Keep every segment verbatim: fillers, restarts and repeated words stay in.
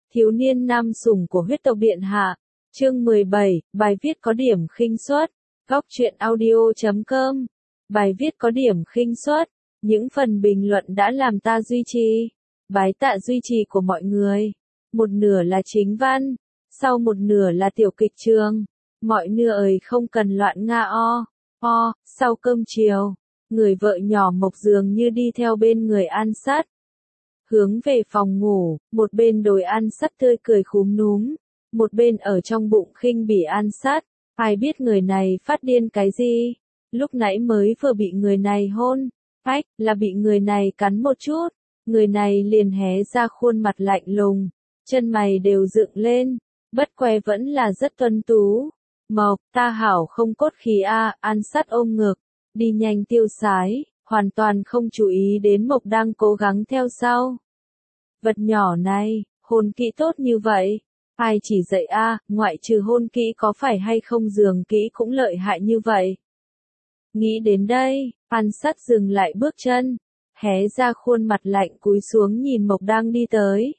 Thiếu niên nam sủng của huyết tộc điện hạ. Chương mười bảy, bài viết có điểm khinh suất. Góc truyện audio chấm com. Bài viết có điểm khinh suất. Những phần bình luận đã làm ta duy trì. Bái tạ duy trì của mọi người. Một nửa là chính văn, sau một nửa là tiểu kịch trường. Mọi nửa ơi không cần loạn nga o, o, sau cơm chiều. Người vợ nhỏ Mộc dường như đi theo bên người An Sắt. Hướng về phòng ngủ, một bên đồi An Sắt tươi cười khúm núm, một bên ở trong bụng khinh bỉ An Sắt. Ai biết người này phát điên cái gì? Lúc nãy mới vừa bị người này hôn, ách, là bị người này cắn một chút, người này liền hé ra khuôn mặt lạnh lùng, chân mày đều dựng lên, bất que vẫn là rất tuấn tú. Mộc, ta hảo không cốt khí a, An Sắt ôm ngực, đi nhanh tiêu sái, hoàn toàn không chú ý đến Mộc đang cố gắng theo sau. Vật nhỏ này, hôn kỹ tốt như vậy, ai chỉ dạy a, ngoại trừ hôn kỹ có phải hay không giường kỹ cũng lợi hại như vậy. Nghĩ đến đây, An Sắt dừng lại bước chân, hé ra khuôn mặt lạnh cúi xuống nhìn Mộc đang đi tới.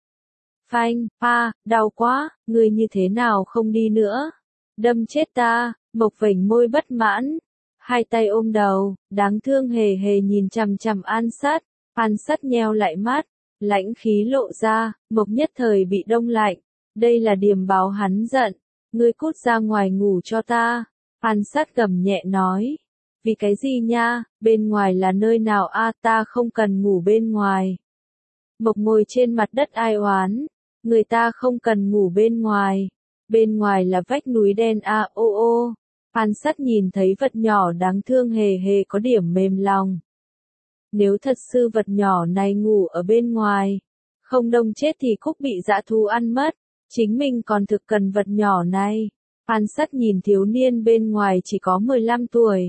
Phanh, a, đau quá, người như thế nào không đi nữa? Đâm chết ta, Mộc vểnh môi bất mãn, hai tay ôm đầu, đáng thương hề hề nhìn chằm chằm An Sắt. An Sắt nheo lại mắt, lãnh khí lộ ra, Mộc nhất thời bị đông lạnh. Đây là điềm báo hắn giận, ngươi cút ra ngoài ngủ cho ta. An Sắt gầm nhẹ nói, vì cái gì nha, bên ngoài là nơi nào a, ta không cần ngủ bên ngoài. Mộc ngồi trên mặt đất ai oán, người ta không cần ngủ bên ngoài, bên ngoài là vách núi đen a, ô ô. An Sắt nhìn thấy vật nhỏ đáng thương hề hề có điểm mềm lòng. Nếu thật sự vật nhỏ này ngủ ở bên ngoài, không đông chết thì Cúc bị dã thú ăn mất, chính mình còn thực cần vật nhỏ này. An Sắt nhìn thiếu niên bên ngoài chỉ có mười lăm tuổi.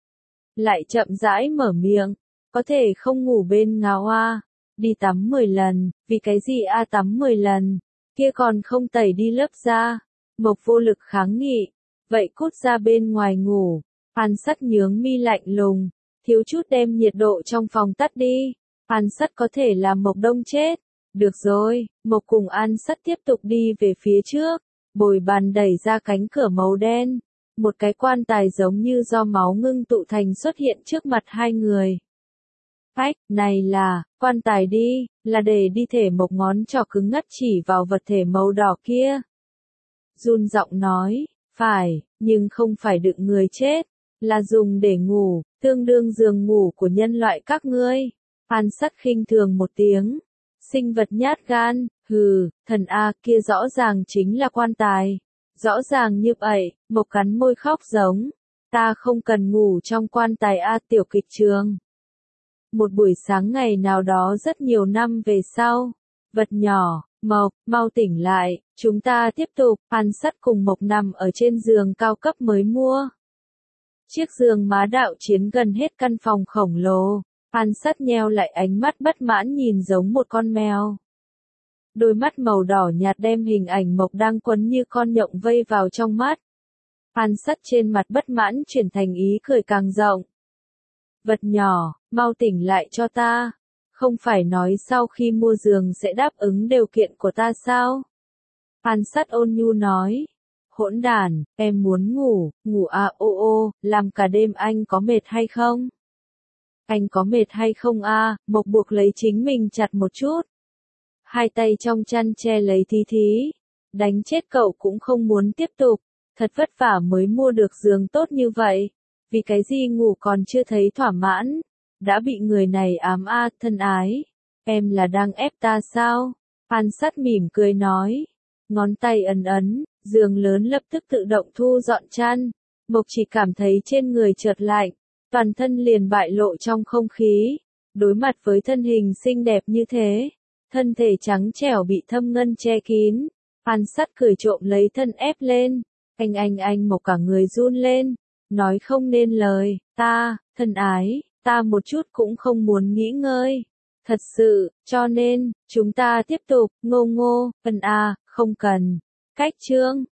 Lại chậm rãi mở miệng, có thể không ngủ bên ngáo a, đi tắm mười lần, vì cái gì a tắm mười lần, kia còn không tẩy đi lớp da. Mộc vô lực kháng nghị, vậy cút ra bên ngoài ngủ. An Sắt nhướng mi lạnh lùng, thiếu chút đem nhiệt độ trong phòng tắt đi. An Sắt có thể làm Mộc đông chết. Được rồi, Mộc cùng An Sắt tiếp tục đi về phía trước, bồi bàn đẩy ra cánh cửa màu đen. Một cái quan tài giống như do máu ngưng tụ thành xuất hiện trước mặt hai người. Ách, này là, quan tài đi, là để đi thể Mộc ngón trỏ cứng ngắt chỉ vào vật thể màu đỏ kia. Run giọng nói, phải, nhưng không phải đựng người chết, là dùng để ngủ, tương đương giường ngủ của nhân loại các ngươi. An Sắt khinh thường một tiếng, sinh vật nhát gan, hừ, thần a, kia rõ ràng chính là quan tài. Rõ ràng như vậy, Mộc cắn môi khóc giống, ta không cần ngủ trong quan tài a, tiểu kịch trường. Một buổi sáng ngày nào đó rất nhiều năm về sau, vật nhỏ, Mộc, mau tỉnh lại, chúng ta tiếp tục. An Sắt cùng Mộc nằm ở trên giường cao cấp mới mua. Chiếc giường má đạo chiến gần hết căn phòng khổng lồ. An Sắt nheo lại ánh mắt bất mãn nhìn giống một con mèo. Đôi mắt màu đỏ nhạt đem hình ảnh Mộc đang quấn như con nhộng vây vào trong mắt. An Sắt trên mặt bất mãn chuyển thành ý cười càng rộng. Vật nhỏ, mau tỉnh lại cho ta. Không phải nói sau khi mua giường sẽ đáp ứng điều kiện của ta sao? An Sắt ôn nhu nói. Hỗn đản, em muốn ngủ, ngủ à ô ô, làm cả đêm anh có mệt hay không? Anh có mệt hay không a? À? Mộc buộc lấy chính mình chặt một chút. Hai tay trong chăn che lấy Thí Thí. Đánh chết cậu cũng không muốn tiếp tục. Thật vất vả mới mua được giường tốt như vậy. Vì cái gì ngủ còn chưa thấy thỏa mãn. Đã bị người này ám a, thân ái. Em là đang ép ta sao? An Sắt mỉm cười nói. Ngón tay ấn ấn, giường lớn lập tức tự động thu dọn chăn. Mộc chỉ cảm thấy trên người chợt lạnh. Toàn thân liền bại lộ trong không khí. Đối mặt với thân hình xinh đẹp như thế. Thân thể trắng trẻo bị thâm ngân che kín. An Sắt cười trộm lấy thân ép lên. Anh anh anh Mộc cả người run lên. Nói không nên lời, ta, thân ái, ta một chút cũng không muốn nghỉ ngơi. Thật sự, cho nên, chúng ta tiếp tục, ngô ngô, cần a, không cần. Cách chương.